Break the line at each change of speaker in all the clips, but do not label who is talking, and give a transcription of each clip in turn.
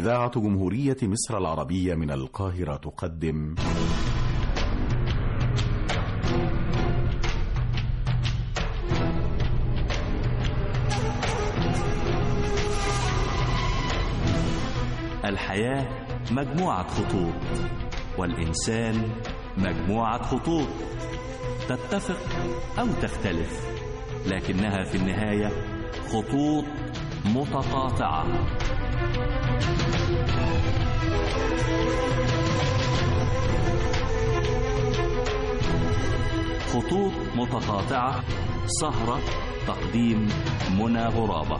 إذاعة جمهورية مصر العربية من القاهرة تقدم
الحياة مجموعة خطوط، والإنسان مجموعة خطوط تتفق أو تختلف، لكنها في النهاية خطوط متقاطعة. خطوط متقاطعة، سهرة تقديم منى غرابة.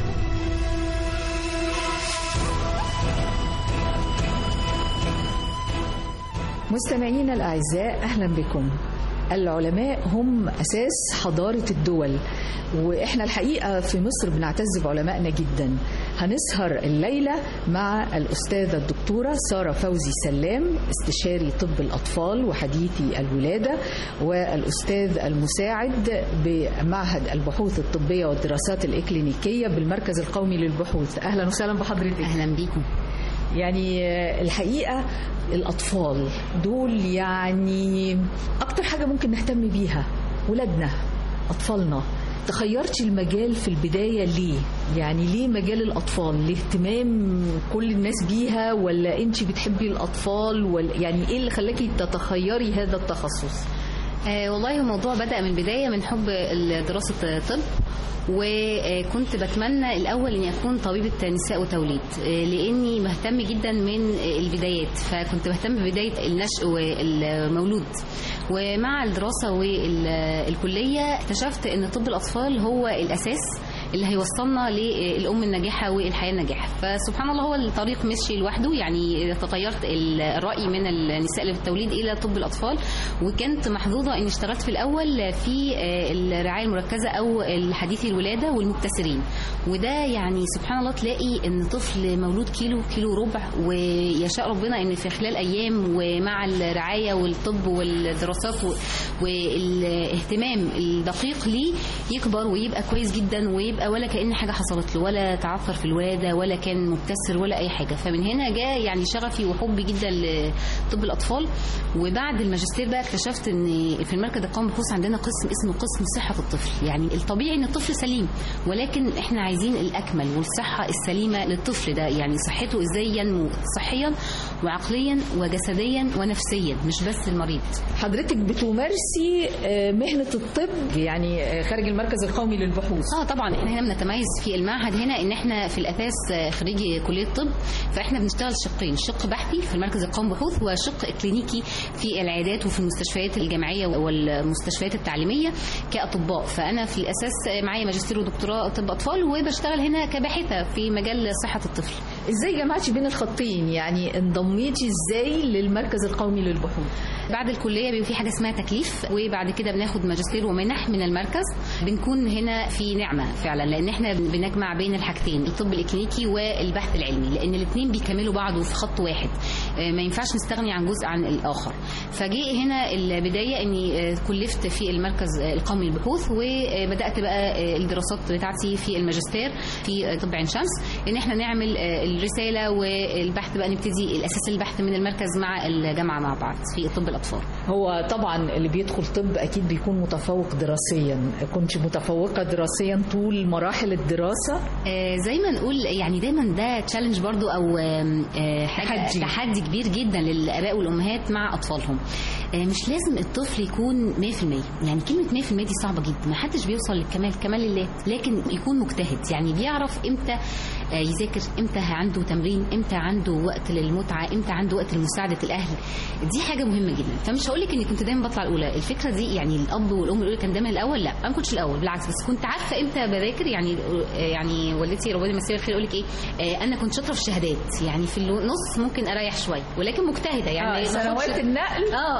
مستمعينا الأعزاء، أهلا بكم. العلماء هم أساس حضارة الدول، وإحنا الحقيقة في مصر بنعتز بعلمائنا جدا. هنسهر الليلة مع الأستاذة الدكتورة سارة فوزي سلام، استشاري طب الأطفال وحديثي الولادة، والأستاذ المساعد بمعهد البحوث الطبية والدراسات الإكلينيكية بالمركز القومي للبحوث. أهلا وسهلا بحضرتك.
أهلا بيكم.
يعني الحقيقة الأطفال دول يعني أكتر حاجة ممكن نهتم بيها، ولادنا أطفالنا. تخيرتي المجال في البداية ليه؟ يعني ليه مجال الأطفال؟ لاهتمام كل الناس بيها، ولا أنت بتحبي الأطفال، ولا يعني إيه اللي خلاكي تتخيري هذا التخصص؟
والله الموضوع بدأ من بداية من حب دراسة الطب، وكنت بتمنى الأول أن أكون طبيبة نساء وتوليد، لأني مهتم جدا من البدايات، فكنت بهتم ببداية النشء والمولود. ومع الدراسة والكلية اكتشفت أن طب الأطفال هو الأساس اللي هيوصلنا للأم الناجحة والحياة الناجحة. فسبحان الله هو الطريق مشي لوحده، يعني تغيرت الرأي من النساء للتوليد إلى طب الأطفال. وكنت محظوظة أني اشتغلت في الأول في الرعاية المركزة أو الحديثي الولادة والمبتسرين. وده يعني سبحان الله تلاقي أن طفل مولود كيلو ربع، ويشاء ربنا أن في خلال أيام ومع الرعاية والطب والدراسات والاهتمام الدقيق ليه يكبر ويبقى كويس جدا، ويبقى ولا كأن حاجة حصلت له، ولا تعثر في الولادة، ولا كان مبتسر، ولا أي حاجة. فمن هنا جاء يعني شغفي وحبي جدا لطب الأطفال. وبعد الماجستير بقى اكتشفت ان في المركز القومي للبحوث عندنا قسم اسمه قسم صحة الطفل. يعني الطبيعي ان الطفل سليم، ولكن احنا عايزين الأكمل والصحة السليمة للطفل ده، يعني صحته ازاي ينمو صحيا وعقليا وجسديا ونفسيا، مش بس المريض.
حضرتك بتمارسي مهنة الطب يعني خارج المركز القومي للبحوث؟
طبعا احنا هنا بنتميز في المعهد هنا ان احنا في الاساس خريجي كليه الطب، فاحنا بنشتغل شقين، شق بحثي في المركز القومي للبحوث، وشق كلينيكي في العيادات وفي المستشفيات الجامعيه والمستشفيات التعليميه كاطباء. فانا في الاساس معايا ماجستير ودكتوراه طب اطفال، وبشتغل هنا كباحثه في مجال صحه الطفل.
ازاي جمعتي بين الخطين؟ يعني انضميتي ازاي للمركز القومي للبحوث؟
بعد الكليه بيبقى في حاجه اسمها تكليف، وبعد كده بناخد ماجستير ومنح من المركز. بنكون هنا في نعمه فعلا، لان احنا بنجمع بين الحاجتين، الطب الإكلينيكي والبحث العلمي، لان الاثنين بيكملوا بعض في خط واحد، ما ينفعش نستغني عن جزء عن الاخر. فجاء هنا البدايه اني كلفت في المركز القومي للبحوث، وبدات بقى الدراسات بتاعتي في الماجستير في طب عين شمس، ان احنا نعمل الرساله والبحث بقى، نبتدي الاساس البحث من المركز مع الجامعه مع بعض في طب الأطفال.
هو طبعا اللي بيدخل طب أكيد بيكون متفوق دراسيا. كنت متفوقة دراسيا طول مراحل الدراسة؟
زي ما نقول يعني دايما ده تشالنج برضو، أو تحدي كبير جدا للآباء والأمهات مع أطفالهم. مش لازم الطفل يكون 100%، يعني كلمة 100% دي صعبة جدا، ما حدش بيوصل للكمال، كمال لله، لكن يكون مجتهد، يعني بيعرف امتى يذاكر، امتى عنده تمرين، امتى عنده وقت للمتعة، امتى عنده وقت لمساعدة الأهل. دي حاجة مهمة جدا. فمش هقول لك اني كنت دايما بطلع الأولى، الفكرة دي يعني الأب والأم الأولى كان دايما الأول، لا أنا ما كنتش الأول، بالعكس، بس كنت عارفة امتى بذاكر. يعني والدتي ربنا يمسيها بالخير يقول لك ايه، أنا كنت شاطرة في الشهادات، يعني في النص ممكن أريح شوية، ولكن مجتهدة. يعني
سنوات النقل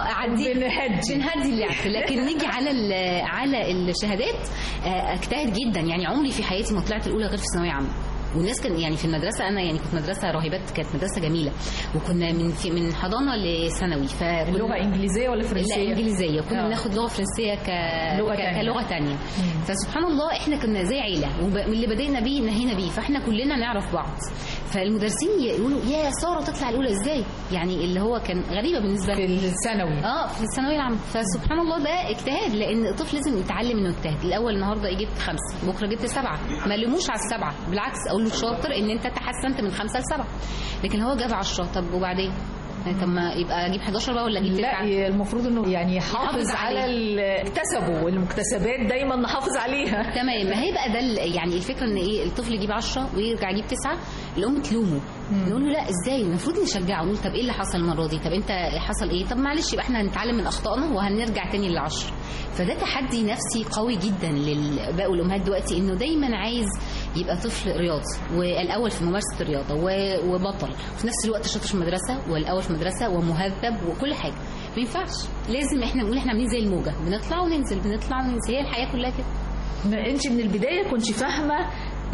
بنهدي اللعب، لكن نيجي على الشهادات اجتهد جدا. يعني عمري في حياتي ما طلعت الأولى غير في ثانوية عامة. والناس كان يعني في المدرسه، انا يعني كنت مدرسه راهبات، كانت مدرسه جميله، وكنا من حضانه لثانوي.
اللغه انجليزيه ولا فرنسيه؟
لا انجليزيه، وكنا بناخد لغه فرنسيه كلغه ثانيه. فسبحان الله احنا كنا زي عيله، واللي بدأنا بيه نهينا بيه، فاحنا كلنا نعرف بعض. فالمدرسين يقولوا يا ساره تطلع الاولى ازاي، يعني اللي هو كان غريبه بالنسبه
في
لي
الثانوي.
في الثانويه العامه. فسبحان الله ده اجتهاد، لان الطفل لازم يتعلم انه يجتهد. الاول النهارده جبت 5، بكره جبت 7، ما لوموش على ال7، بالعكس اقول له شاطر ان انت تحسنت من 5 ل7. لكن هو جاب 10، طب وبعدين؟ طب ما يبقى اجيب 11 بقى ولا اجيب 9؟
لا، المفروض انه يعني يحافظ على اكتسبه، والمكتسبات دايما نحافظ عليها.
تمام. ما هي بقى ده يعني الفكره ان ايه، الطفل يجيب 10 ويرجع يجيب 9، الام تلومه. نقول له لا ازاي، المفروض نشجعه، نقول طب ايه اللي حصل المره دي، طب انت حصل ايه، طب معلش يبقى احنا هنتعلم من اخطائنا وهنرجع تاني ل10. فده تحدي نفسي قوي جدا للباقي الامهات دلوقتي، انه دايما عايز يبقى طفل رياضي والاول في ممارسه الرياضه وبطل، وفي نفس الوقت شاطر في المدرسه والاول في المدرسه ومهذب وكل حاجه. ما ينفعش، لازم احنا نقول احنا عاملين زي الموجه، بنطلع وننزل بنطلع وننزل، هي الحياه كلها كده.
انت من البدايه كنت فاهمه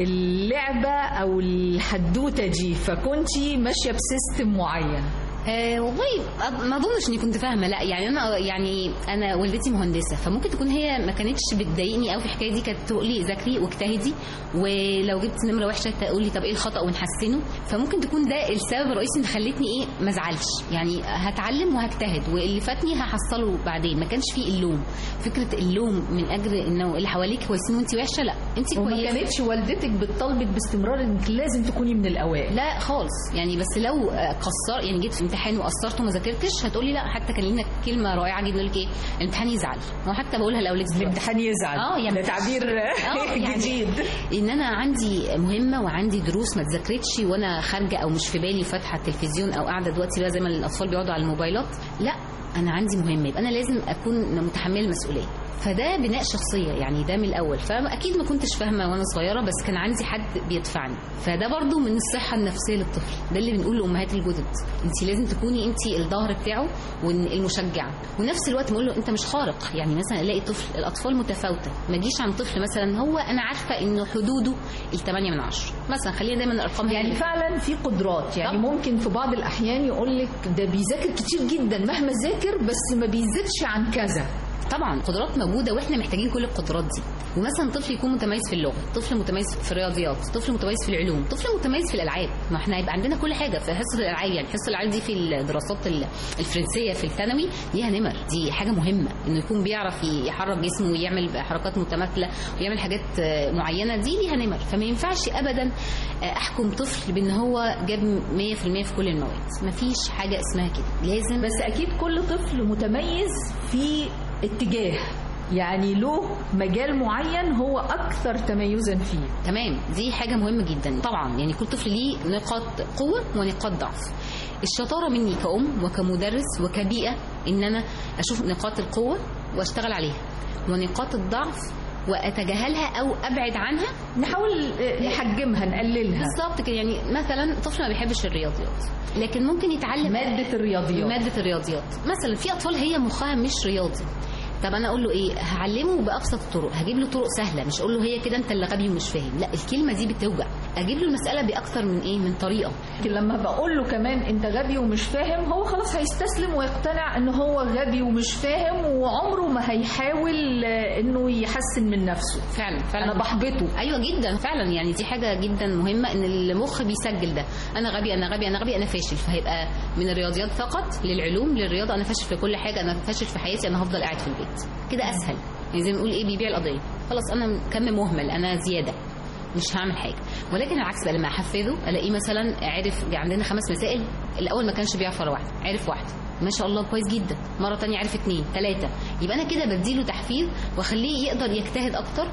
اللعبه او الحدوته دي، فكنت ماشيه بسيستم معين؟
والله ما اظنش اني كنت فاهمه، لا يعني انا والدتي مهندسه، فممكن تكون هي ما كانتش بتضايقني قوي في الحكايه دي، كانت تقول لي ذاكري واجتهدي، ولو جبت نمره وحشه تقول لي طب ايه الخطا ونحسنه. فممكن تكون ده السبب الرئيسي اللي خلتني ما ازعلش، يعني هتعلم وهجتهد، واللي فاتني هحصله بعدين. ما كانش فيه اللوم، فكره اللوم من اجل انه اللي حواليك كويسين وانت وحشه، لا انت كويسه.
وما كانتش والدتك بتطالبك باستمرار انك لازم تكوني من الاوائل؟
لا خالص، يعني بس لو قصر، يعني جيت في امتحان وقصرت وما ذاكرتش هتقولي لا. حتى كان لنا كلمه رائعه جدا، لك ايه، الامتحان يزعل. هو حتى بقولها لاولادي،
الامتحان يزعل،
يعني
ده تعبير جديد.
ان انا عندي مهمه وعندي دروس ما اتذاكرتش وانا خارجه او مش في بالي فاتحه التلفزيون او قاعده دلوقتي بقى زي ما الاطفال بيقعدوا على الموبايلات، لا انا عندي مهمه، يبقى انا لازم اكون متحمله المسؤوليه. فده بناء شخصيه، يعني ده من الاول. فاكيد ما كنتش فاهمه وانا صغيره، بس كان عندي حد بيدفعني. فده برضو من الصحه النفسيه للطفل، ده اللي بنقول لامهات الجدد، انت لازم تكوني انت الظهر بتاعه والمشجعه، ونفس الوقت بقول له انت مش خارق. يعني مثلا الاقي طفل، الاطفال متفاوته، ما تجيش عن طفل مثلا هو انا عارفه انه حدوده 8 من 10 مثلا، خلينا دايما الارقام
يعني فعلا في قدرات، يعني ممكن في بعض الاحيان يقول لك ده بيذاكر كتير جدا مهما ذاكر بس ما بيزيدش عن كذا.
طبعا قدرات موجوده واحنا محتاجين كل القدرات دي. ومثلا طفل يكون متميز في اللغه، طفل متميز في الرياضيات، طفل متميز في العلوم، طفل متميز في الالعاب. ما احنا يبقى عندنا كل حاجه في حصه الالعاب. يعني حصه الالعاب دي في الدراسات الفرنسيه في الثانوي ليها نمر، دي حاجه مهمه، انه يكون بيعرف يحرك جسمه ويعمل حركات متماثله ويعمل حاجات معينه، دي ليها نمر. فما ينفعش ابدا احكم طفل بان هو جاب 100% في كل المواد، ما فيش حاجه اسمها كده، لازم.
بس اكيد كل طفل متميز في اتجاه، يعني له مجال معين هو اكثر تميزا فيه.
تمام، دي حاجه مهمه جدا طبعا. يعني كل طفل ليه نقاط قوه ونقاط ضعف. الشطاره مني كأم وكمدرس وكبيئه ان انا اشوف نقاط القوه واشتغل عليها، ونقاط الضعف واتجاهلها او ابعد عنها،
نحاول نحجمها نقللها.
بالظبط كده. يعني مثلا طفل ما بيحبش الرياضيات، لكن ممكن يتعلم
ماده الرياضيات
مثلا. في اطفال هي مخها مش رياضي، طب انا اقول له ايه، هعلمه بابسط الطرق، هجيب له طرق سهله، مش اقول له هي كده انت اللي غبي ومش فاهم، لا الكلمه دي بتوجع. اجيب له المساله باكثر من طريقه.
لما بقول له كمان انت غبي ومش فاهم، هو خلاص هيستسلم ويقتنع ان هو غبي ومش فاهم، وعمره ما هيحاول انه يحسن من نفسه.
فعلا
انا بحبطه.
ايوه جدا فعلا. يعني دي حاجه جدا مهمه، ان المخ بيسجل ده، انا غبي انا غبي انا غبي انا فاشل. فهيبقى من الرياضيات فقط للعلوم للرياضه، انا فاشل في كل حاجه، انا فاشل في حياتي، انا هفضل قاعد في البيت. كده اسهل. يعني زي ما نقول ايه، بيبيع القضيه، خلاص انا كم مهمل، انا زياده مش هعمل حاجه. ولكن العكس بقى، لما احفزه الاقيه مثلا عرف، عندنا 5 مسائل، الاول ما كانش بيعرف ولا واحده، عرف واحده ما شاء الله كويس جدا، مره ثانيه عرف 2 3، يبقى انا كده بديله تحفيز واخليه يقدر يجتهد اكتر،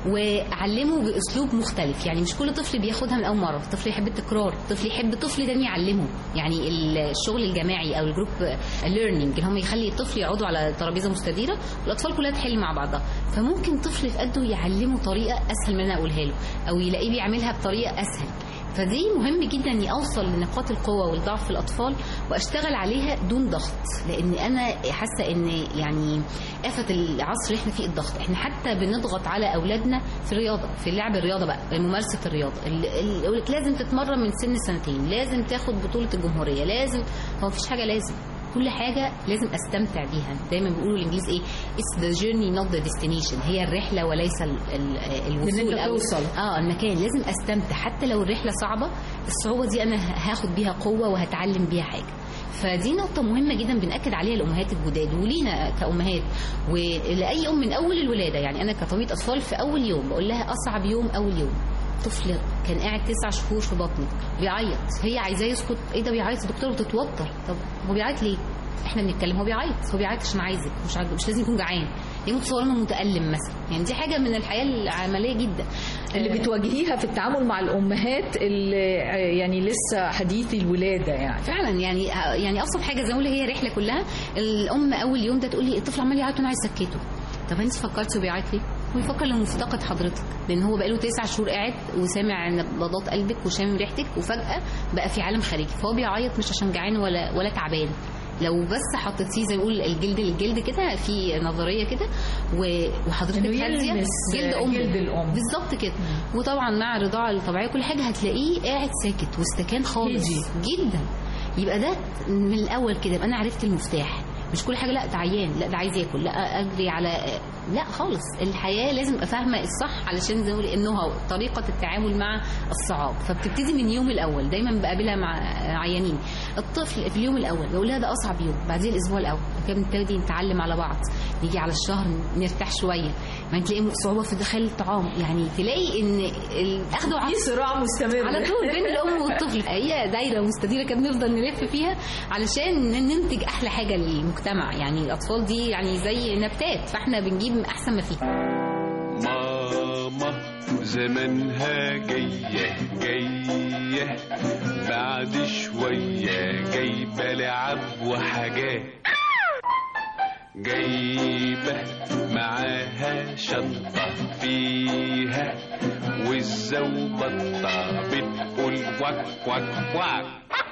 واعلمه باسلوب مختلف. يعني مش كل طفل بياخدها من اول مره، طفل يحب التكرار، طفل يحب طفل تاني يعلمه. يعني الشغل الجماعي او الجروب ليرنينج، اللي هم يخلي الطفل يقعدوا على ترابيزه مستديره والاطفال كلها تحل مع بعضها. فممكن طفل في قده يعلمه طريقه اسهل من انا اقولها له، او يلاقيه بيعملها بطريقه اسهل. فدي مهم جدا اني اوصل لنقاط القوه والضعف في الاطفال واشتغل عليها دون ضغط، لان انا حاسه ان يعني آفة العصر اللي احنا فيه الضغط. احنا حتى بنضغط على اولادنا في الرياضه، في لعب الرياضه بقى، ممارسه الرياضه، لازم تتمرن من سن 2 سنين، لازم تاخد بطوله الجمهوريه، لازم. هو مفيش حاجه لازم، كل حاجه لازم استمتع بيها. دايما بيقولوا الانجليز ايه it's the journey not the destination، هي الرحله وليس الوصول او المكان. لازم استمتع حتى لو الرحله صعبه، الصعوبه دي انا هاخد بيها قوه وهتعلم بيها حاجه. فدي نقطة مهمة جدا بنأكد عليها الأمهات الجداد ولينا كأمهات ولأي أم من أول الولادة. يعني أنا كطبيب أطفال في أول يوم بقول لها أصعب يوم أول يوم، طفل كان قاعد 9 شهور في بطنك بيعيط، هي عايزاه يسكت، ايه ده بيعيط يا دكتور وتتوتر، طب هو بيعيط ليه؟ احنا بنتكلم هو بيعيط عشان عايزك، مش لازم يكون جعان، يموت صغير متألم مثلا. يعني دي حاجة من الحياة العملية جدا
اللي بتواجهيها في التعامل مع الأمهات اللي يعني لسه حديثي الولادة. يعني
فعلا يعني أبسط حاجة زي ما بقول هي رحلة كلها. الأم أول يوم ده تقول لي الطفل عمال يعيط وأنا عايز أسكته. طب أنت فكرتي بيعيط ليه؟ ويفكر لو مفتقد حضرتك، لأن هو بقاله 9 شهور قاعد وسامع نبضات قلبك وشامم ريحتك، وفجأة بقى في عالم خارجي، فهو بيعيط مش عشان جعان ولا تعبان. لو بس حطيتيه زي ما بيقول الجلد للجلد كده، في نظريه كده وحضرتك هاديه جلد الام بالظبط كده، وطبعا مع الرضاعه الطبيعيه كل حاجه هتلاقيه قاعد ساكت واستكان خالص جدا. يبقى ده من الاول كده يبقى انا عرفت المفتاح. مش كل حاجه لا ده عيان، لا ده عايز ياكل، لا اجري على، لا خالص. الحياه لازم ابقى فاهمه الصح علشان زي ما بقول انه طريقه التعامل مع الصعاب. فبتبتدي من اليوم الاول. دايما بقابلها مع عيانين الطفل في اليوم الاول بقول لها ده اصعب يوم، بعدين الاسبوع الاول كده بنبتدي نتعلم على بعض، نيجي على الشهر نرتاح شويه، ما تلاقي صعوبه في دخل الطعام، يعني تلاقي ان الاخذ
في صراع مستمر
على طول بين الام والطفل. هي دايره مستديره كده بنفضل نلف فيها علشان ننتج احلى حاجه للمجتمع. يعني الاطفال دي يعني زي نباتات، فاحنا بنجيب احسن ما فيه.
ماما زمانها جايه بعد شويه، جايبه لعب وحاجات، جايبه معاها شنطه فيها والزوبطه بتقول واك واك واك.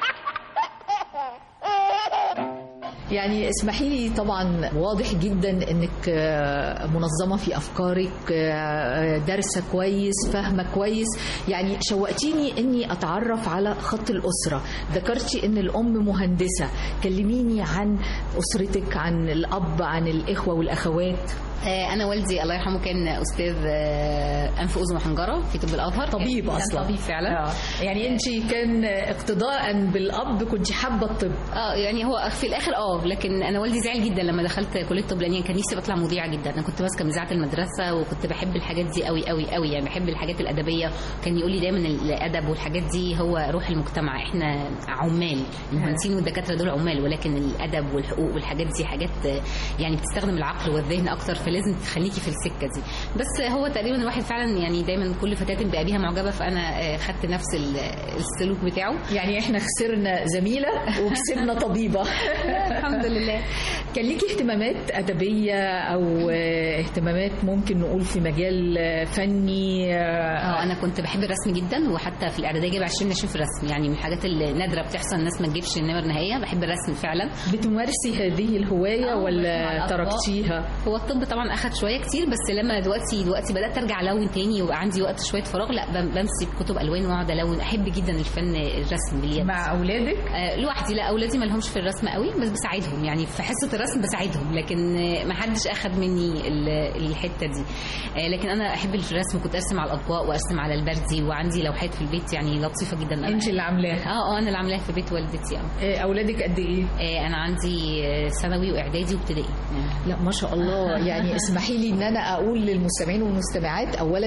يعني اسمحي لي، طبعا واضح جدا انك منظمه في افكارك، دارسه كويس، فاهمه كويس. يعني شوقتيني اني اتعرف على خط الاسره. ذكرتي ان الام مهندسه، كلميني عن اسرتك، عن الاب، عن الاخوه والاخوات.
انا والدي الله يرحمه كان استاذ انف واذن وحنجره في طب الازهر،
طبيب اصلا،
طبيب فعلا.
يعني انت كان اقتداء بالاب كنت حابه الطب؟
يعني هو في الاخر لكن انا والدي زعل جدا لما دخلت كليه الطب، لان كان نفسي بطلع مذيعه جدا. انا كنت ماسكه مذيعه المدرسه وكنت بحب الحاجات دي قوي قوي قوي، يعني بحب الحاجات الادبيه. كان يقول لي دايما الادب والحاجات دي هو روح المجتمع، احنا عمال، المهندسين والدكاتره دول عمال، ولكن الادب والحقوق والحاجات دي حاجات يعني بتستخدم العقل والذهن اكتر، لازم تخليكي في السكه دي. بس هو تقريبا الواحد فعلا يعني دايما كل فتاه بقى معجبه، فانا خدت نفس السلوك بتاعه.
يعني احنا خسرنا زميله وكسبنا طبيبه.
الحمد لله.
كان ليكي اهتمامات ادبيه او اهتمامات ممكن نقول في مجال فني؟
انا كنت بحب الرسم جدا، وحتى في الاعداديه جايبه 20 في الرسم. يعني من الحاجات النادره بتحصل الناس ما تجيبش النمر نهائيه. بحب الرسم فعلا.
بتمارسي هذه الهوايه ولا تركتيها؟
هو الطب طبعا اخد شويه كتير، بس لما دلوقتي بدات ارجع الون تاني ويبقى عندي وقت شويه فراغ، لا بمسك كتب الوان واقعد الون. احب جدا الفن، الرسم باليد.
مع اولادك؟
لوحدي. لا، اولادي ما لهمش في الرسم قوي، بس بساعدهم يعني في حصه الرسم بساعدهم، لكن ما حدش اخد مني الحته دي. لكن انا احب الرسم، كنت ارسم على الاطباق وارسم على البردي، وعندي لوحات في البيت يعني لطيفه جدا.
انت اللي عاملاها؟
انا اللي عاملاها في بيت والدتي.
اولادك قد ايه؟
انا عندي ثانوي واعدادي وابتدائي.
لا ما شاء الله. يعني اسمحي لي ان انا اقول للمستمعين والمستمعات، اولا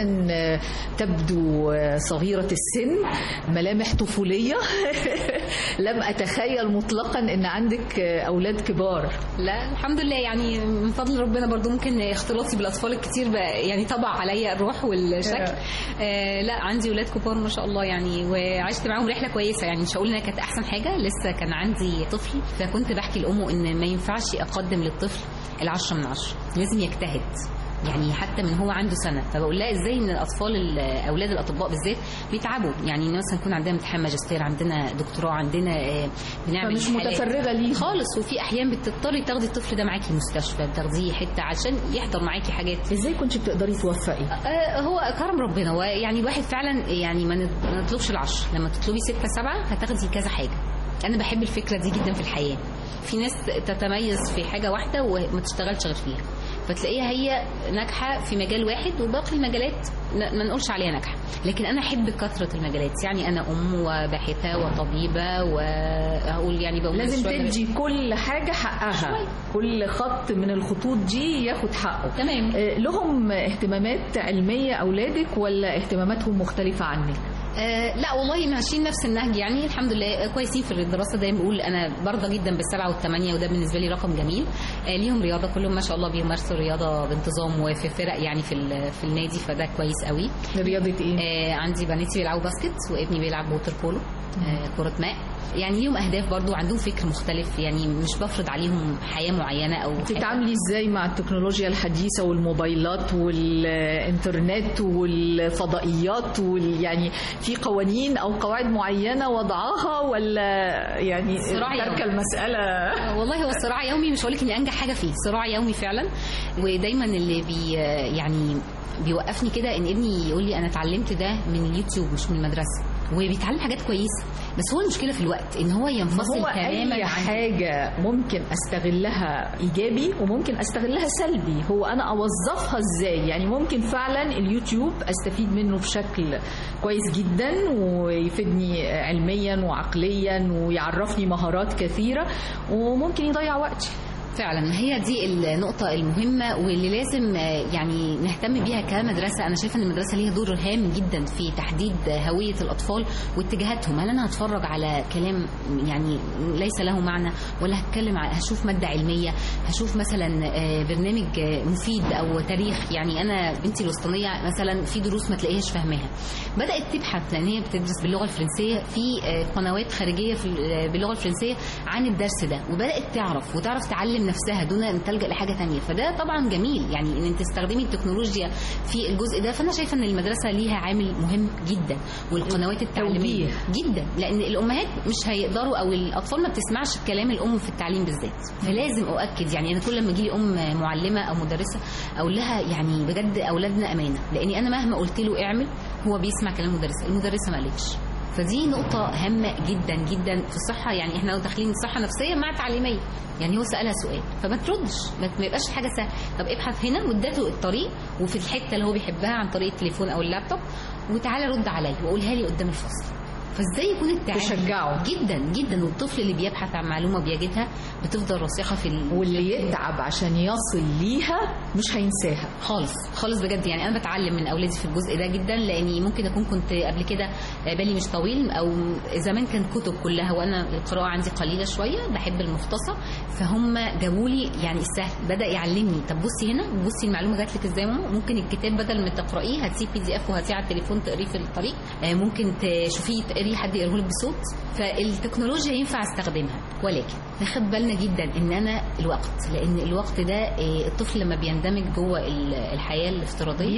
تبدو صغيره السن، ملامح طفوليه. لم اتخيل مطلقا ان عندك اولاد كبار.
لا الحمد لله، يعني من فضل ربنا. برضو ممكن اختلاطي بالاطفال الكتير يعني طبع عليا الروح والشكل. لا عندي اولاد كبار ما شاء الله يعني، وعشت معاهم رحله كويسه. يعني مش هقول انها كانت احسن حاجه، لسه كان عندي طفل، فكنت بحكي لامه ان ما ينفعش اقدم للطفل 10 من 10، لازم يجتهد. يعني حتى من هو عنده سنه، فبقول لها ازاي ان الاطفال اولاد الاطباء بالذات بيتعبوا. يعني مثلا يكون عندنا امتحان ماجستير، عندنا دكتوراه، عندنا بنعمل
مش متفرغه ليه
خالص. وفي احيان بتضطري تاخدي الطفل ده معاكي المستشفى، بتاخديه حته عشان يحضر معاكي حاجات.
ازاي كنت بتقدري توفقي؟
هو كرم ربنا. ويعني الواحد فعلا يعني ما نطلبش ال10، لما تطلبي 6 7 هتاخدي كذا حاجه. انا بحب الفكره دي جدا في الحياه. في ناس تتميز في حاجه واحده وما تشتغلش غير فيها، فتلاقيها هي ناجحه في مجال واحد وباقي المجالات ما نقولش عليها ناجحه. لكن انا احب كثره المجالات، يعني انا وباحثه وطبيبه واقول يعني بقول
لازم تدي كل حاجه حقها شوية. كل خط من الخطوط دي ياخد حقه.
تمام.
لهم اهتمامات علميه اولادك ولا اهتماماتهم مختلفه عنك؟
لا والله ماشيين نفس النهج، يعني الحمد لله كويسين في الدراسه. دايما بقول انا برضه جدا بالسبعه والثمانيه، وده بالنسبه لي رقم جميل. ليهم رياضه كلهم ما شاء الله، بيمارسوا الرياضه بانتظام وفي فرق يعني في النادي، فده كويس قوي.
رياضه ايه؟
عندي بناتي بيلعبوا باسكت وابني بيلعب ووتر بولو، كره ماء. يعني ليهم اهداف برضو، عندهم فكر مختلف، يعني مش بفرض عليهم حياه معينه او
بتتعاملي ازاي مع التكنولوجيا الحديثه والموبايلات والانترنت والفضائيات يعني في قوانين او قواعد معينه وضعها ولا يعني ترك المساله؟
والله هو الصراع يومي، مش هقول لك اني انجح حاجه فيه، صراع يومي فعلا. ودايما اللي يعني بيوقفني كده ان ابني يقول لي انا اتعلمت ده من اليوتيوب مش من المدرسه، وبيتعلم حاجات كويسه، بس هو المشكله في الوقت ان هو ينفصل تماما.
اي حاجه ممكن استغلها ايجابي وممكن استغلها سلبي، هو انا اوظفها ازاي؟ يعني ممكن فعلا اليوتيوب استفيد منه بشكل كويس جدا ويفيدني علميا وعقليا ويعرفني مهارات كثيره، وممكن يضيع وقتي.
فعلا هي دي النقطة المهمة واللي لازم يعني نهتم بيها كمدرسة. أنا شايفة أن المدرسة ليها دور هام جدا في تحديد هوية الأطفال واتجاهاتهم. هل أنا هتفرج على كلام يعني ليس له معنى، ولا هشوف مادة علمية، هشوف مثلا برنامج مفيد أو تاريخ؟ يعني أنا بنتي الوسطانية مثلا في دروس ما تلاقيهاش فاهماها، بدأت تبحث لأن هي بتدرس باللغة الفرنسية في قنوات خارجية باللغة الفرنسية عن الدرس ده، وبدأت تعرف تعلم نفسها دون ان تلجأ لحاجه ثانيه. فده طبعا جميل، يعني ان انت تستخدمي التكنولوجيا في الجزء ده. فانا شايفه ان المدرسه ليها عامل مهم جدا، والقنوات التعليميه جدا، لان الامهات مش هيقدروا او الاطفال ما بتسمعش كلام الام في التعليم بالذات. فلازم اؤكد، يعني انا كل ما يجي لي ام معلمه او مدرسه اقول لها يعني بجد اولادنا امانه، لاني انا مهما قلت له اعمل هو بيسمع كلام المدرسه ما قالتش. فدي نقطة هامة جدا جدا في الصحة. يعني احنا داخلين صحة نفسية مع تعليمية، يعني هو سألها سؤال فما تردش، ما يبقاش حاجة سهلة. طب ابحث هنا وادته الطريق وفي الحتة اللي هو بيحبها عن طريق التليفون او اللابتوب، وتعالى رد عليا وقولها لي قدام الفصل. فازاي يكون التعليم
تشجعه
جدا جدا، والطفل اللي بيبحث عن معلومه بيجدها بتفضل راسخه
واللي يتعب عشان يصل ليها مش هينساها
خالص بجد. يعني انا بتعلم من اولادي في الجزء ده جدا، لاني ممكن اكون كنت قبل كده بالي مش طويل، او زمان كان كتب كلها وانا القراءه عندي قليله شويه، بحب المختصر، فهم جابوا لي يعني السهل، بدا يعلمني. طب بصي هنا، بصي المعلومه جات لك ازاي ماما، ممكن الكتاب بدل ما تقرايه هاتيه PDF وهاتيه على التليفون تقريه في الطريق، ممكن تشوفيه حد يقراه لك بصوت. فالتكنولوجيا ينفع استخدمها، ولكن ناخد بالنا جدا ان انا الوقت، لان الوقت ده الطفل لما بيندمج جوه الحياه الافتراضيه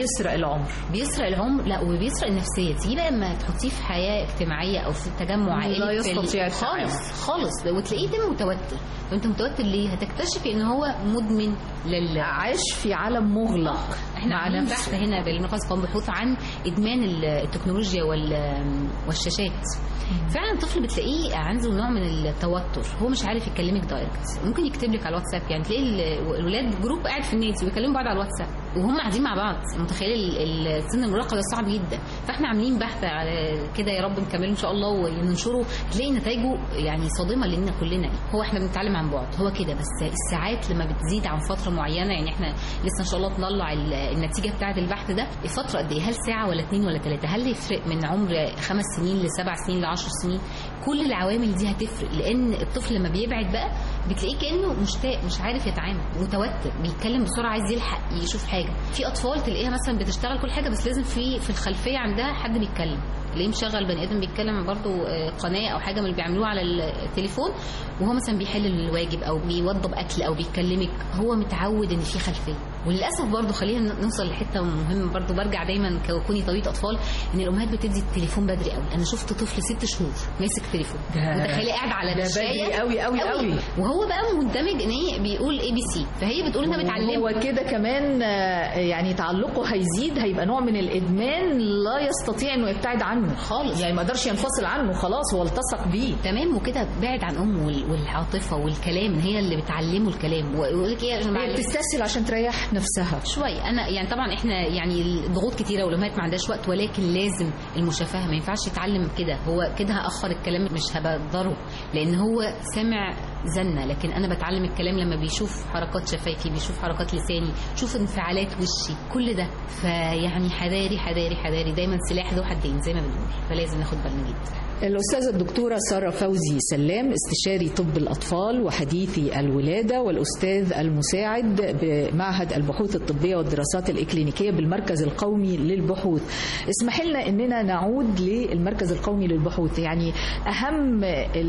بيسرق العمر، لا وبيسرق النفسيه. تيجي بقى لما تحطيه في حياه اجتماعيه او في تجمع عائلي
لا يستطيع
خالص وتلاقيه ده متوتر. وانت متوتر ليه؟ هتكتشفي ان هو مدمن
عايش في عالم مغلق.
احنا عاملين بحث هنا بالنقاش قام بحوث عن ادمان التكنولوجيا والشاشات. فعلا الطفل بتلاقيه عنده نوع من التوتر، هو مش عارف يكلمك دايركت، ممكن يكتب لك على الواتساب. يعني تلاقي الولاد جروب قاعد في النادي ويكلموا بعض على الواتساب وهم قاعدين مع بعض. متخيل السن المراهقه ده صعب جدا. فاحنا عاملين بحث على كده، يا رب نكمله ان شاء الله وننشره، تلاقي نتائجه يعني صادمه لنا كلنا. هو احنا بنتعلم عن بعد، هو كده، بس الساعات لما بتزيد عن فتره معينه، يعني احنا لسه ان شاء الله نطلع النتيجه بتاعه البحث ده، الفتره قد ايه، هل ساعه ولا 2 ولا 3، هل يفرق من عمر 5 سنين ل7 سنين ل10 سنين؟ كل العوامل دي هتفرق، لان الطفل لما بيبعد بقى بتلاقيه كانه مشتاق، مش عارف يتعامل، متوتر، بيتكلم بسرعه، عايز يلحق يشوف حاجه. في اطفال تلاقيها مثلا بتشتغل كل حاجه، بس لازم في الخلفيه عندها حد بيتكلم، ليه مشغل بني ادم بيتكلم برضو قناه او حاجه من اللي بيعملوها على التليفون، وهو مثلا بيحل الواجب او بيوضب اكل او بيكلمك، هو متعود ان في خلفيه وللاسف برضو خلينا نوصل لحته مهمه برضو، برجع دايما كوني طبيبه اطفال ان الامهات بتدي التليفون بدري قوي. انا شفت طفل 6 شهور ماسك تليفون، متخيله قاعد على الشاشه
قوي قوي قوي،
وهو بقى مندمج ان هي بيقول ABC، فهي بتقول انها بتعلمه.
هو كده كمان يعني تعلقه هيزيد، هيبقى نوع من الادمان لا يستطيع انه يبتعد عنه خالص، يعني ما قدرش ينفصل عنه خلاص، هو التصق بيه
تمام. وكده بعد عن امه والعاطفه والكلام، هي اللي بتعلمه الكلام. ويقول لك ايه،
هي بتستسهل عشان تريح نفسها
شويه. انا يعني طبعا احنا يعني الضغوط كتيره والامهات ما عندهاش وقت، ولكن لازم المشافهه، ما ينفعش يتعلم كده. هو كده هاخر الكلام، مش هبقدره، لان هو سامع زنه، لكن انا بتعلم الكلام لما بيشوف حركات شفايفي، بيشوف حركات لساني، شوف انفعالات وشي، كل ده. فيعني حذاري حذاري حذاري، دايما سلاح ذو حدين زي ما بنقول، فلازم ناخد بالنا جدا.
الأستاذة الدكتورة سارة فوزي سلام، استشاري طب الأطفال وحديثي الولادة، والأستاذ المساعد بمعهد البحوث الطبية والدراسات الإكلينيكية بالمركز القومي للبحوث. اسمح لنا أننا نعود للمركز القومي للبحوث، يعني أهم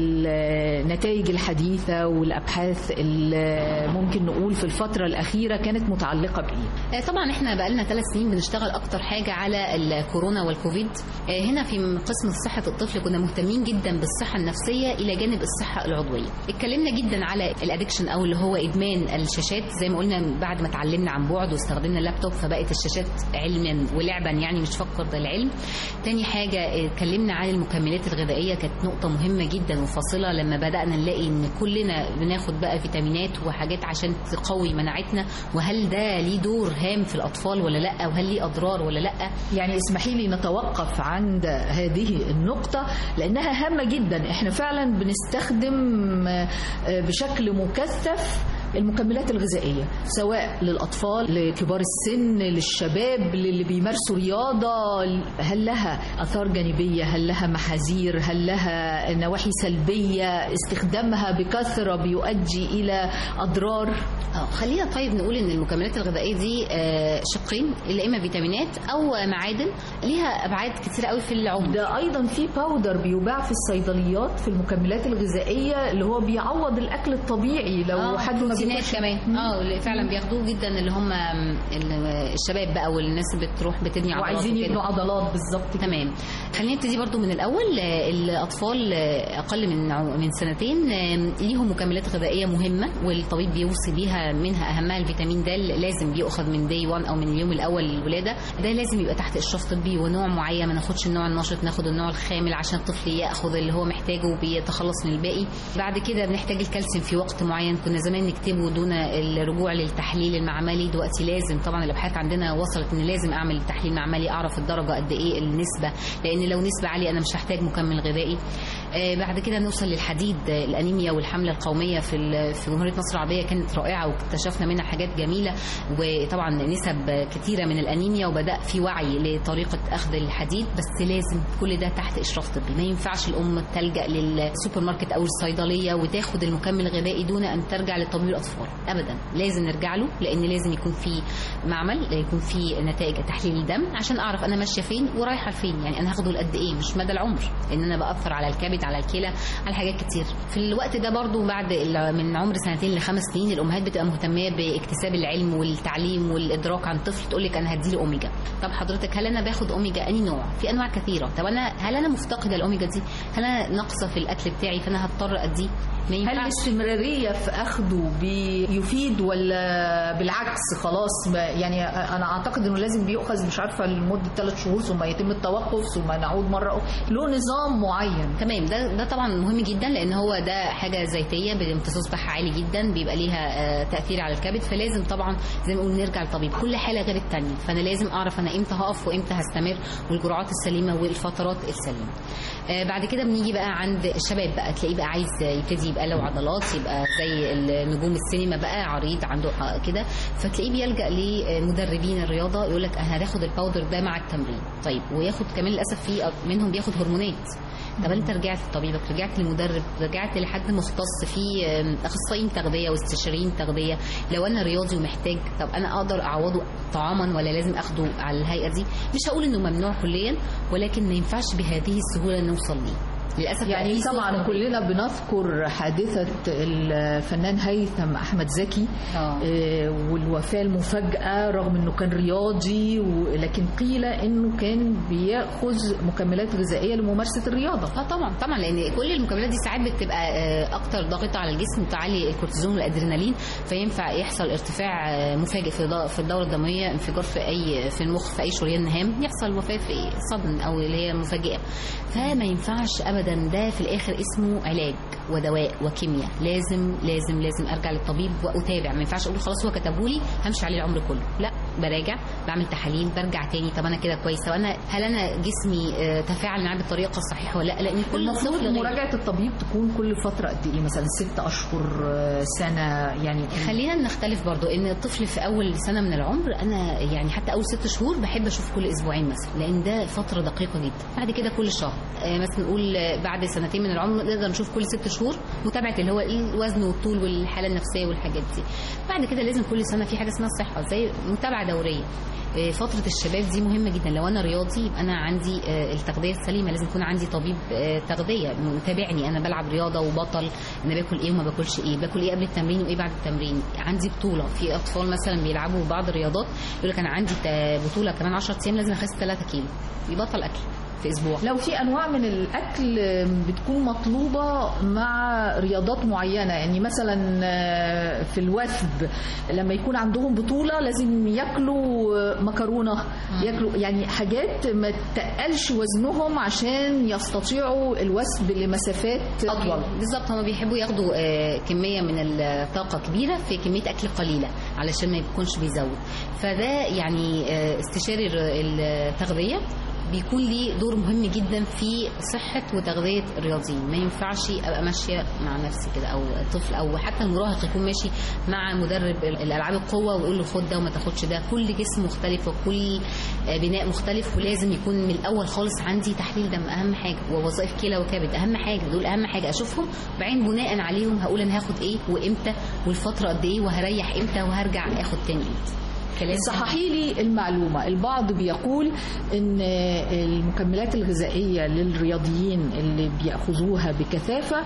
النتائج الحديثة والأبحاث اللي ممكن نقول في الفترة الأخيرة كانت متعلقة بإيه؟
طبعا احنا بقالنا 3 سنين بنشتغل أكتر حاجة على الكورونا والكوفيد. هنا في قسم صحة الطفل كنا مهتمين جدا بالصحة النفسية إلى جانب الصحة العضوية. اتكلمنا جدا على الادكشن أو اللي هو إدمان الشاشات، زي ما قلنا بعد ما اتعلمنا عن بعد واستخدمنا اللابتوب فبقت الشاشات علما ولعبا، يعني مش فقط العلم. تاني حاجة اتكلمنا عن المكملات الغذائية، كانت نقطة مهمة جدا وفاصلة لما بدأنا نلاقي إن كلنا بناخد بقى فيتامينات وحاجات عشان تقوي مناعتنا، وهل ده ليه دور هام في الأطفال ولا لأ، وهل ليه أضرار ولا لأ.
يعني اسمحي لي نتوقف عند هذه النقطة لأنها هامة جدا. احنا فعلا بنستخدم بشكل مكثف المكملات الغذائية، سواء للأطفال، لكبار السن، للشباب، للي بيمارسوا رياضة. هل لها آثار جانبية؟ هل لها محاذير؟ هل لها نواحي سلبية؟ استخدامها بكثرة بيؤدي إلى أضرار؟
خلينا طيب نقول إن المكملات الغذائية دي شقين، اللي إما فيتامينات أو معادن، ليها أبعاد كتير قوي في العمر.
ده أيضا في باودر بيباع في الصيدليات في المكملات الغذائية اللي هو بيعوض الأكل الطبيعي لو حد ما
بروتينات كمان اللي فعلا بياخدوه جدا، اللي هم الشباب بقى والناس اللي بتروح بتبني عضلات
وعايزين يبنوا عضلات بالظبط.
تمام. خلينا نبتدي برضو من الاول. الاطفال اقل من 2 سنين ليهم مكملات غذائيه مهمه والطبيب بيوصي بيها، منها اهمها الفيتامين د، لازم بيؤخذ من دي 1 او من اليوم الاول للولاده. ده لازم يبقى تحت اشراف طبي ونوع معين، ما ناخدش النوع النشط، ناخد النوع الخامل عشان الطفل ياخذ اللي هو محتاجه وبيتخلص من الباقي. بعد كده بنحتاج الكالسيوم في وقت معين، كنا زمان نكتبه دون الرجوع للتحليل المعملي، دلوقتي لازم. طبعا الابحاث عندنا وصلت ان لازم اعمل تحليل معملي، اعرف الدرجه قد ايه النسبه، لان لو نسبه عاليه انا مش هحتاج مكمل غذائي. بعد كده نوصل للحديد. الانيميا والحمله القوميه في جمهوريه مصر العربيه كانت رائعه واكتشفنا منها حاجات جميله، وطبعا نسب كثيره من الانيميا، وبدا في وعي لطريقه اخذ الحديد، بس لازم كل ده تحت اشراف طبي. ما ينفعش الام تلجا للسوبر ماركت او الصيدليه وتاخد المكمل الغذائي دون ان ترجع لطبيب الاطفال ابدا. لازم نرجع له، لان لازم يكون في معمل، يكون في نتائج تحليل الدم عشان اعرف انا ماشيه فين ورايحه لفين. يعني انا هاخده لقد ايه، مش مدى العمر، ان انا باثر على الكبد، على الكلى، على حاجات كتير. في الوقت ده برضو بعد من عمر 2 ل5 سنين الامهات بتبقى مهتميه باكتساب العلم والتعليم والادراك عن طفل، تقول لك انا هديله اوميجا. طب حضرتك هل انا باخد اوميجا اني نوع؟ في انواع كثيره. طب هل انا مفتقده الاوميجا دي؟ هل انا ناقصه في الاكل بتاعي فانا هضطر اديه؟
هل الاستمراريه في اخده بيفيد ولا بالعكس خلاص؟ يعني انا اعتقد انه لازم بيؤخذ مش عارفه لمده 3 شهور ثم يتم التوقف ثم نعود مره أخرى. له نظام معين.
تمام. ده طبعا مهم جدا، لان هو ده حاجه زيتيه بامتصاص بحث عالي جدا، بيبقى ليها تاثير على الكبد، فلازم طبعا زي ما نقول نرجع للطبيب. كل حاله غير الثانيه، فانا لازم اعرف انا امتى هقف وامتى هستمر، والجرعات السليمه والفترات السليمه. بعد كده بنيجي بقى عند الشباب، بقى تلاقيه بقى عايز يبتدي يبقى له عضلات، يبقى زي نجوم السينما بقى عريض عنده كده، فتلاقيه بيلجأ لمدربين الرياضه، يقول لك انا هاخد الباودر ده مع التمرين. طيب وياخد كمان للاسف في منهم بياخد هرمونات. طب انت رجعت لطبيبك، رجعت لمدرب، رجعت لحد مختص في اخصائيين تغذيه واستشاريين تغذيه. لو انا رياضي ومحتاج، طب انا اقدر اعوضه طعاما ولا لازم اخده على الهيئه دي؟ مش هقول انه ممنوع كليا، ولكن ما ينفعش بهذه السهوله نوصل ليه. للاسف
يعني طبعا كلنا بنذكر حادثة الفنان هيثم أحمد زكي والوفاة المفاجئة رغم أنه كان رياضي، لكن قيل أنه كان بيأخذ مكملات غذائية لممارسة الرياضة.
طبعا لأن كل المكملات دي ساعات بتبقى أكتر ضاغطة على الجسم، تعلي الكورتيزون والأدرينالين، فينفع يحصل ارتفاع مفاجئ في الدورة الدموية، انفجار في المخ، في أي شريان نهام، يحصل وفاة في صدمة أو اللي هي مفاجئة. فما ينفعش أبدا، ده في الآخر اسمه علاج ودواء وكيمياء، لازم ارجع للطبيب واتابع. ما ينفعش اقول خلاص هو كتبولي همشي عليه العمر كله، لا، براجع، بعمل تحاليل، برجع تاني، طب انا كده كويسه، هل انا جسمي تفاعل معاه بالطريقه الصحيحه ولا لا؟ لان كل
المفروض مراجعه الطبيب تكون كل فتره قد ايه؟ مثلا 6 أشهر، سنه؟ يعني
خلينا نختلف برضو ان الطفل في اول سنه من العمر، انا يعني حتى اول 6 شهور بحب اشوف كل اسبوعين مثلا، لان ده فتره دقيقه جدا. بعد كده كل شهر، مثلا نقول بعد 2 من العمر نقدر نشوف كل 6 شهور متابعه اللي هو الوزن والطول والحاله النفسيه والحاجات دي. بعد كده لازم كل سنه في حاجه اسمها الصحه، زي متابعه دوريه. فتره الشباب دي مهمه جدا. لو انا رياضي يبقى انا عندي التغذيه السليمه، لازم يكون عندي طبيب تغذيه متابعني، انا بلعب رياضه وبطل، انا باكل ايه وما باكلش ايه، باكل ايه قبل التمرين وايه بعد التمرين، عندي بطوله. في اطفال مثلا بيلعبوا بعض الرياضات يقول لك انا عندي بطوله كمان 10 ايام لازم اخس 3 كيلو، يبطل اكل في اسبوع.
لو في انواع من الاكل بتكون مطلوبه مع رياضات معينه، يعني مثلا في الوثب لما يكون عندهم بطوله لازم ياكلوا مكرونه، ياكلوا يعني حاجات ما تقلش وزنهم عشان يستطيعوا الوثب لمسافات اطول.
بالظبط، هم بيحبوا ياخدوا كميه من الطاقه كبيره في كميه اكل قليله علشان ما يكونش بيزود. فده يعني استشاري التغذيه بيكون ليه دور مهم جدا في صحة وتغذية الرياضيين. ما ينفعش أبقى ماشية مع نفسي كده، أو طفل أو حتى المراهق يكون ماشي مع مدرب الألعاب القوة ويقول له خد ده وما تاخدش ده. كل جسم مختلف وكل بناء مختلف، ولازم يكون من الأول خالص عندي تحليل دم أهم حاجة، ووظائف كلى وكبد أهم حاجة، دول أهم حاجة أشوفهم، بعدين بناء عليهم هقول أنا هاخد إيه وإمتى والفترة قد إيه وهريح إمتى وهرجع آخد تاني إمتى.
صححي لي المعلومة، البعض بيقول ان المكملات الغذائية للرياضيين اللي بيأخذوها بكثافة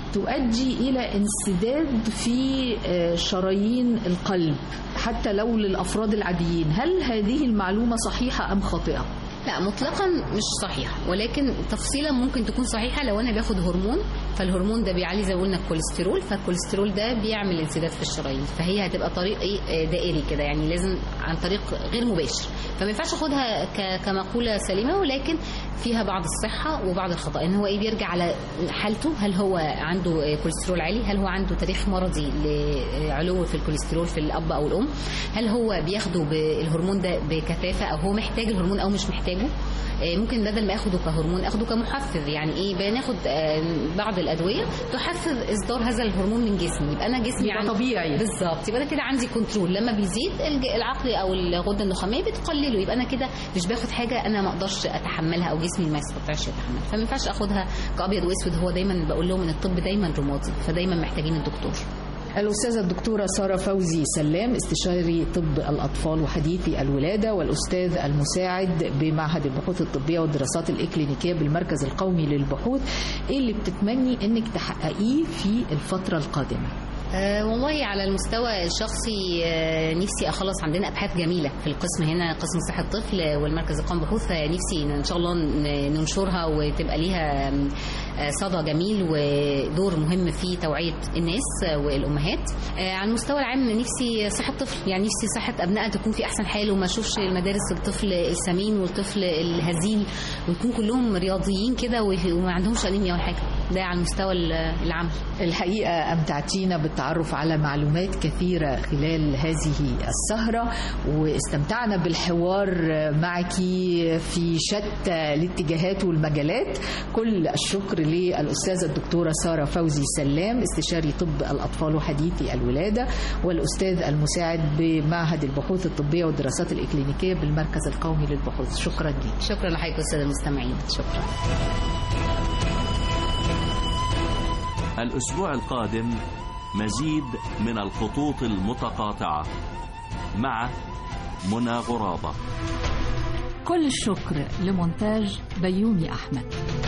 تؤدي إلى انسداد في شرايين القلب حتى لو للأفراد العاديين. هل هذه المعلومة صحيحة أم خاطئة؟
لا مطلقا مش صحيحة، ولكن تفصيلا ممكن تكون صحيحة. لو أنا باخد هرمون، فالهرمون ده بيعلي زي ما قلنا الكوليسترول، فالكوليسترول ده بيعمل انسداد في الشرايين، فهي هتبقى طريق دائري كده، يعني لازم عن طريق غير مباشر. فما ينفعش اخدها كمقولة سليمة، ولكن فيها بعض الصحة وبعض الخطأ. ان هو بيرجع على حالته، هل هو عنده كوليسترول عالي، هل هو عنده تاريخ مرضي لعلو في الكوليسترول في الأب أو الأم، هل هو بياخده بالهرمون ده بكثافة أو هو محتاج الهرمون أو مش محتاجه. ممكن بدل ما اخده كهرمون اخده كمحفز، يعني بناخد بعض الادويه تحفز اصدار هذا الهرمون من جسمي، يبقى انا جسمي
يعني طبيعي
بالظبط، يبقى انا كده عندي كنترول. لما بيزيد العقل او الغده النخاميه بتقلله، يبقى انا كده مش باخد حاجه انا ما اقدرش اتحملها او جسمي ما يستطيعش يتحملها. فما ينفعش اخدها كابيض واسود. هو دايما بقول لهم ان الطب دايما رمادي، فدايما محتاجين الدكتور.
الأستاذة الدكتورة سارة فوزي سلام، استشاري طب الأطفال وحديثي الولادة، والأستاذ المساعد بمعهد البحوث الطبية والدراسات الإكلينيكية بالمركز القومي للبحوث. إيه اللي بتتمني إنك تحققيه في الفترة القادمة؟
والله على المستوى الشخصي نفسي أخلص. عندنا أبحاث جميلة في القسم هنا، قسم صحة الطفل والمركز القومي للبحوث، نفسي إن شاء الله ننشرها وتبقى ليها صدى جميل ودور مهم في توعية الناس والأمهات. على المستوى العام نفسي صحة الطفل، يعني نفسي صحة أبنائها تكون في أحسن حال، وما أشوفش المدارس الطفل السمين والطفل الهزيل، ويكون كلهم رياضيين كده وما عندهمش أنيميا ولا حاجة. ده على المستوى العام.
الحقيقة أمتعتينا بالتعرف على معلومات كثيرة خلال هذه السهرة، واستمتعنا بالحوار معك في شتى الاتجاهات والمجالات. كل الشكر للأستاذة الدكتورة سارة فوزي سلام، استشاري طب الأطفال وحديثي الولادة، والأستاذ المساعد بمعهد البحوث الطبية والدراسات الإكلينيكية بالمركز القومي للبحوث. شكرا لك.
شكرا لحضرتك أستاذ المستمعين. شكرا.
الأسبوع القادم مزيد من الخطوط المتقاطعة مع منى غرابة.
كل الشكر لمونتاج بيومي أحمد.